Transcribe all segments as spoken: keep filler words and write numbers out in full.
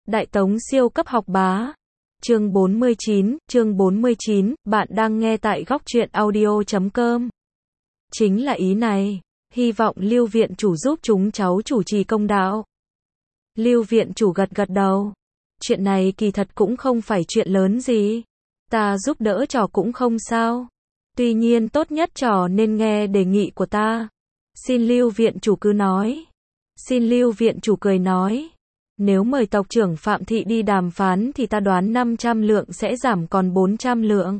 Đại Tống siêu cấp học bá. Chương bốn mươi chín, chương bốn mươi chín, bạn đang nghe tại góc truyện audio chấm com. Chính là ý này, hy vọng Lưu viện chủ giúp chúng cháu chủ trì công đạo. Lưu viện chủ gật gật đầu. Chuyện này kỳ thật cũng không phải chuyện lớn gì. Ta giúp đỡ trò cũng không sao. Tuy nhiên tốt nhất trò nên nghe đề nghị của ta. Xin Lưu viện chủ cứ nói. Xin Lưu viện chủ cười nói. Nếu mời tộc trưởng Phạm Thị đi đàm phán thì ta đoán năm trăm lượng sẽ giảm còn bốn trăm lượng.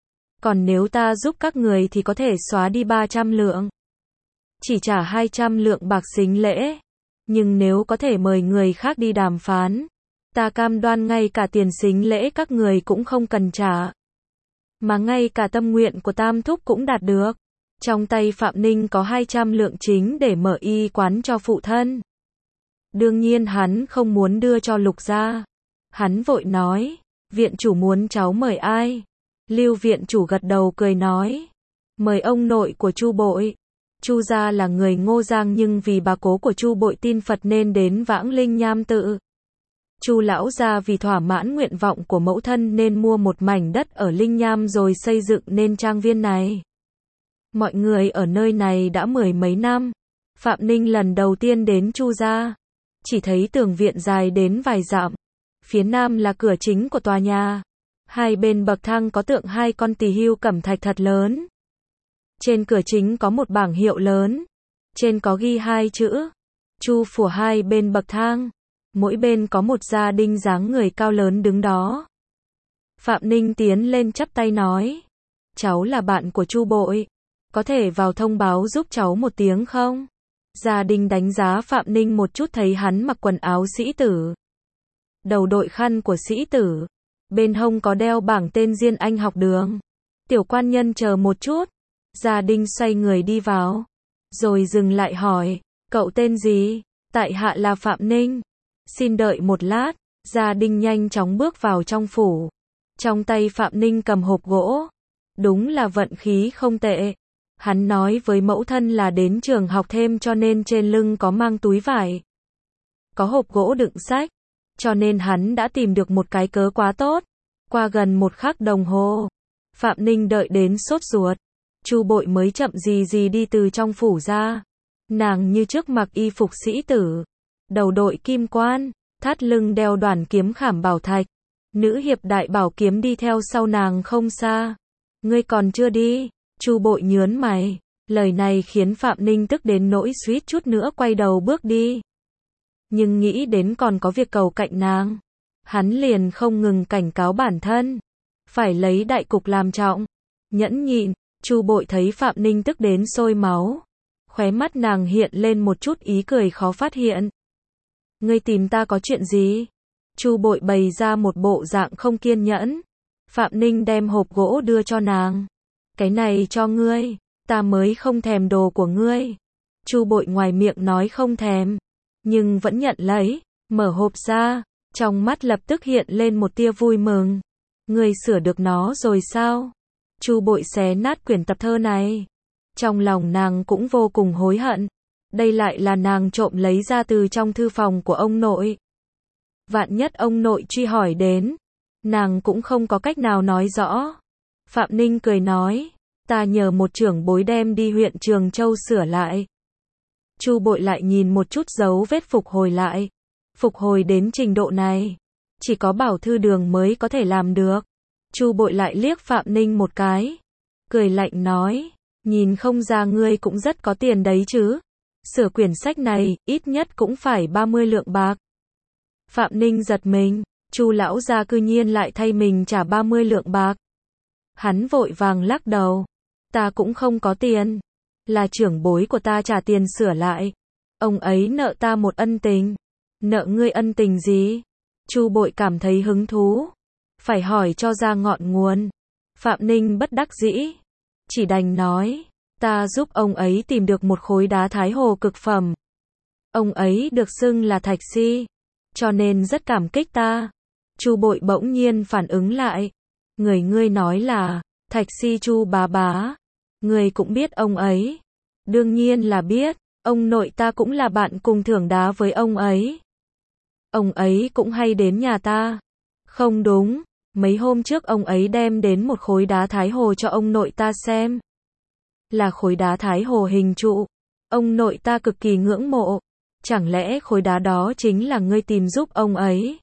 Còn nếu ta giúp các người thì có thể xóa đi ba trăm lượng. Chỉ trả hai trăm lượng bạc sính lễ. Nhưng nếu có thể mời người khác đi đàm phán, ta cam đoan ngay cả tiền sính lễ các người cũng không cần trả. Mà ngay cả tâm nguyện của Tam Thúc cũng đạt được. Trong tay Phạm Ninh có hai trăm lượng chính để mở y quán cho phụ thân. Đương nhiên hắn không muốn đưa cho Lục gia. Hắn vội nói, viện chủ muốn cháu mời ai? Lưu viện chủ gật đầu cười nói, mời ông nội của Chu Bội. Chu gia là người Ngô Giang nhưng vì bà cố của Chu Bội tin Phật nên đến Vãng Linh Nham tự. Chu lão gia vì thỏa mãn nguyện vọng của mẫu thân nên mua một mảnh đất ở Linh Nham rồi xây dựng nên trang viên này. Mọi người ở nơi này đã mười mấy năm. Phạm Ninh lần đầu tiên đến Chu gia, chỉ thấy tường viện dài đến vài dặm. Phía nam là cửa chính của tòa nhà. Hai bên bậc thang có tượng hai con tỳ hưu cẩm thạch thật lớn. Trên cửa chính có một bảng hiệu lớn. Trên có ghi hai chữ Chu phủ. Hai bên bậc thang, mỗi bên có một gia đình dáng người cao lớn đứng đó. Phạm Ninh tiến lên chắp tay nói, cháu là bạn của Chu Bội, có thể vào thông báo giúp cháu một tiếng không? Gia đình đánh giá Phạm Ninh một chút thấy hắn mặc quần áo sĩ tử, đầu đội khăn của sĩ tử, bên hông có đeo bảng tên Diên Anh học đường. Tiểu quan nhân chờ một chút. Gia đình xoay người đi vào, rồi dừng lại hỏi, cậu tên gì? Tại hạ là Phạm Ninh. Xin đợi một lát. Gia đình nhanh chóng bước vào trong phủ. Trong tay Phạm Ninh cầm hộp gỗ. Đúng là vận khí không tệ. Hắn nói với mẫu thân là đến trường học thêm cho nên trên lưng có mang túi vải, có hộp gỗ đựng sách, cho nên hắn đã tìm được một cái cớ quá tốt. Qua gần một khắc đồng hồ, Phạm Ninh đợi đến sốt ruột. Chu Bội mới chậm gì gì đi từ trong phủ ra. Nàng như trước mặc y phục sĩ tử, đầu đội kim quan, thắt lưng đeo đoàn kiếm khảm bảo thạch. Nữ hiệp đại bảo kiếm đi theo sau nàng không xa. Ngươi còn chưa đi? Chu Bội nhớn mày. Lời này khiến Phạm Ninh tức đến nỗi suýt chút nữa quay đầu bước đi. Nhưng nghĩ đến còn có việc cầu cạnh nàng, hắn liền không ngừng cảnh cáo bản thân, phải lấy đại cục làm trọng, nhẫn nhịn. Chu Bội thấy Phạm Ninh tức đến sôi máu, khóe mắt nàng hiện lên một chút ý cười khó phát hiện. Ngươi tìm ta có chuyện gì? Chu Bội bày ra một bộ dạng không kiên nhẫn. Phạm Ninh đem hộp gỗ đưa cho nàng. Cái này cho ngươi, ta mới không thèm đồ của ngươi. Chu Bội ngoài miệng nói không thèm, nhưng vẫn nhận lấy, mở hộp ra, trong mắt lập tức hiện lên một tia vui mừng. Ngươi sửa được nó rồi sao? Chu Bội xé nát quyển tập thơ này. Trong lòng nàng cũng vô cùng hối hận. Đây lại là nàng trộm lấy ra từ trong thư phòng của ông nội. Vạn nhất ông nội truy hỏi đến, nàng cũng không có cách nào nói rõ. Phạm Ninh cười nói, ta nhờ một trưởng bối đem đi huyện Trường Châu sửa lại. Chu Bội lại nhìn một chút dấu vết phục hồi lại. Phục hồi đến trình độ này, chỉ có Bảo Thư Đường mới có thể làm được. Chu Bội lại liếc Phạm Ninh một cái, cười lạnh nói, nhìn không ra ngươi cũng rất có tiền đấy chứ. Sửa quyển sách này, ít nhất cũng phải ba mươi lượng bạc. Phạm Ninh giật mình, Chu lão gia cư nhiên lại thay mình trả ba mươi lượng bạc. Hắn vội vàng lắc đầu, ta cũng không có tiền, là trưởng bối của ta trả tiền sửa lại. Ông ấy nợ ta một ân tình. Nợ ngươi ân tình gì? Chu Bội cảm thấy hứng thú, phải hỏi cho ra ngọn nguồn. Phạm Ninh bất đắc dĩ, chỉ đành nói, ta giúp ông ấy tìm được một khối đá Thái Hồ cực phẩm. Ông ấy được xưng là Thạch Si, cho nên rất cảm kích ta. Chu Bội bỗng nhiên phản ứng lại, người ngươi nói là Thạch Si Chu bá bá, ngươi cũng biết ông ấy? Đương nhiên là biết, ông nội ta cũng là bạn cùng thưởng đá với ông ấy. Ông ấy cũng hay đến nhà ta. Không đúng, mấy hôm trước ông ấy đem đến một khối đá Thái Hồ cho ông nội ta xem. Là khối đá Thái Hồ hình trụ. Ông nội ta cực kỳ ngưỡng mộ. Chẳng lẽ khối đá đó chính là ngươi tìm giúp ông ấy?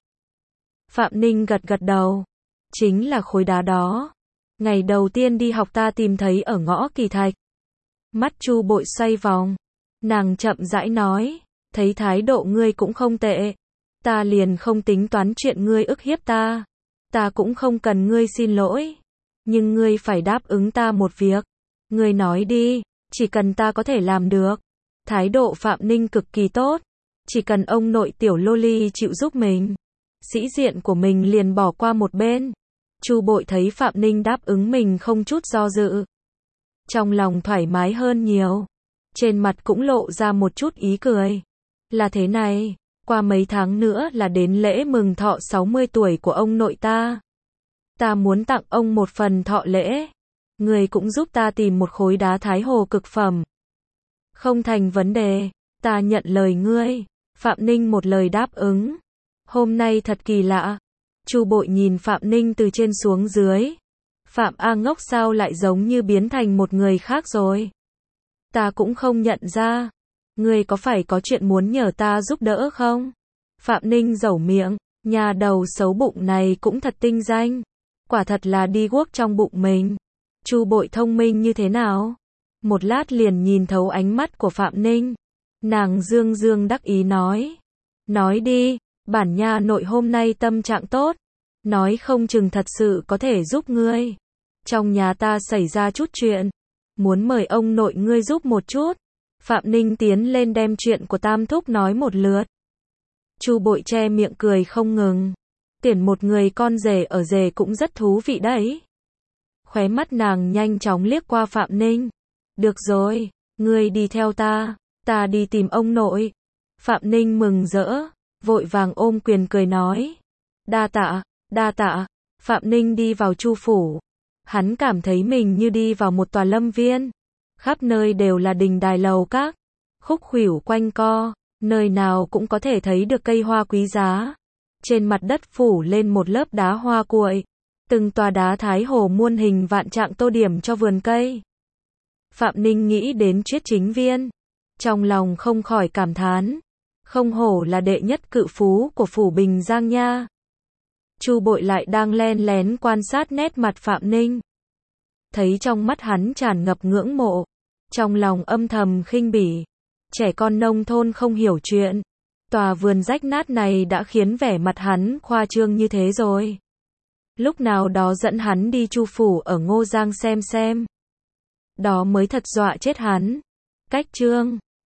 Phạm Ninh gật gật đầu. Chính là khối đá đó. Ngày đầu tiên đi học ta tìm thấy ở ngõ Kỳ Thạch. Mắt Chu Bội xoay vòng. Nàng chậm rãi nói, thấy thái độ ngươi cũng không tệ. Ta liền không tính toán chuyện ngươi ức hiếp ta. Ta cũng không cần ngươi xin lỗi. Nhưng ngươi phải đáp ứng ta một việc. Ngươi nói đi, chỉ cần ta có thể làm được. Thái độ Phạm Ninh cực kỳ tốt. Chỉ cần ông nội tiểu loli chịu giúp mình. Sĩ diện của mình liền bỏ qua một bên. Chu Bội thấy Phạm Ninh đáp ứng mình không chút do dự. Trong lòng thoải mái hơn nhiều. Trên mặt cũng lộ ra một chút ý cười. Là thế này, qua mấy tháng nữa là đến lễ mừng thọ sáu mươi tuổi của ông nội ta. Ta muốn tặng ông một phần thọ lễ. Người cũng giúp ta tìm một khối đá Thái Hồ cực phẩm. Không thành vấn đề, ta nhận lời ngươi. Phạm Ninh một lời đáp ứng. Hôm nay thật kỳ lạ. Chu Bội nhìn Phạm Ninh từ trên xuống dưới. Phạm A Ngốc sao lại giống như biến thành một người khác rồi? Ta cũng không nhận ra. Ngươi có phải có chuyện muốn nhờ ta giúp đỡ không? Phạm Ninh dẩu miệng, nhà đầu xấu bụng này cũng thật tinh danh. Quả thật là đi guốc trong bụng mình. Chu Bội thông minh như thế nào? Một lát liền nhìn thấu ánh mắt của Phạm Ninh. Nàng dương dương đắc ý nói. Nói đi, bản nha nội hôm nay tâm trạng tốt. Nói không chừng thật sự có thể giúp ngươi. Trong nhà ta xảy ra chút chuyện. Muốn mời ông nội ngươi giúp một chút. Phạm Ninh tiến lên đem chuyện của Tam Thúc nói một lượt. Chu Bội che miệng cười không ngừng. Tuyển một người con rể ở rể cũng rất thú vị đấy. Khóe mắt nàng nhanh chóng liếc qua Phạm Ninh. Được rồi, ngươi đi theo ta, ta đi tìm ông nội. Phạm Ninh mừng rỡ, vội vàng ôm quyền cười nói. Đa tạ, đa tạ. Phạm Ninh đi vào Chu phủ. Hắn cảm thấy mình như đi vào một tòa lâm viên. Khắp nơi đều là đình đài lầu các, khúc khuỷu quanh co, nơi nào cũng có thể thấy được cây hoa quý giá. Trên mặt đất phủ lên một lớp đá hoa cuội, từng tòa đá Thái Hồ muôn hình vạn trạng tô điểm cho vườn cây. Phạm Ninh nghĩ đến Triết Chính Viên, trong lòng không khỏi cảm thán, không hổ là đệ nhất cự phú của phủ Bình Giang nha. Chu Bội lại đang len lén quan sát nét mặt Phạm Ninh. Thấy trong mắt hắn tràn ngập ngưỡng mộ, trong lòng âm thầm khinh bỉ. Trẻ con nông thôn không hiểu chuyện. Tòa vườn rách nát này đã khiến vẻ mặt hắn khoa trương như thế rồi. Lúc nào đó dẫn hắn đi Chu phủ ở Ngô Giang xem xem. Đó mới thật dọa chết hắn. Cách chương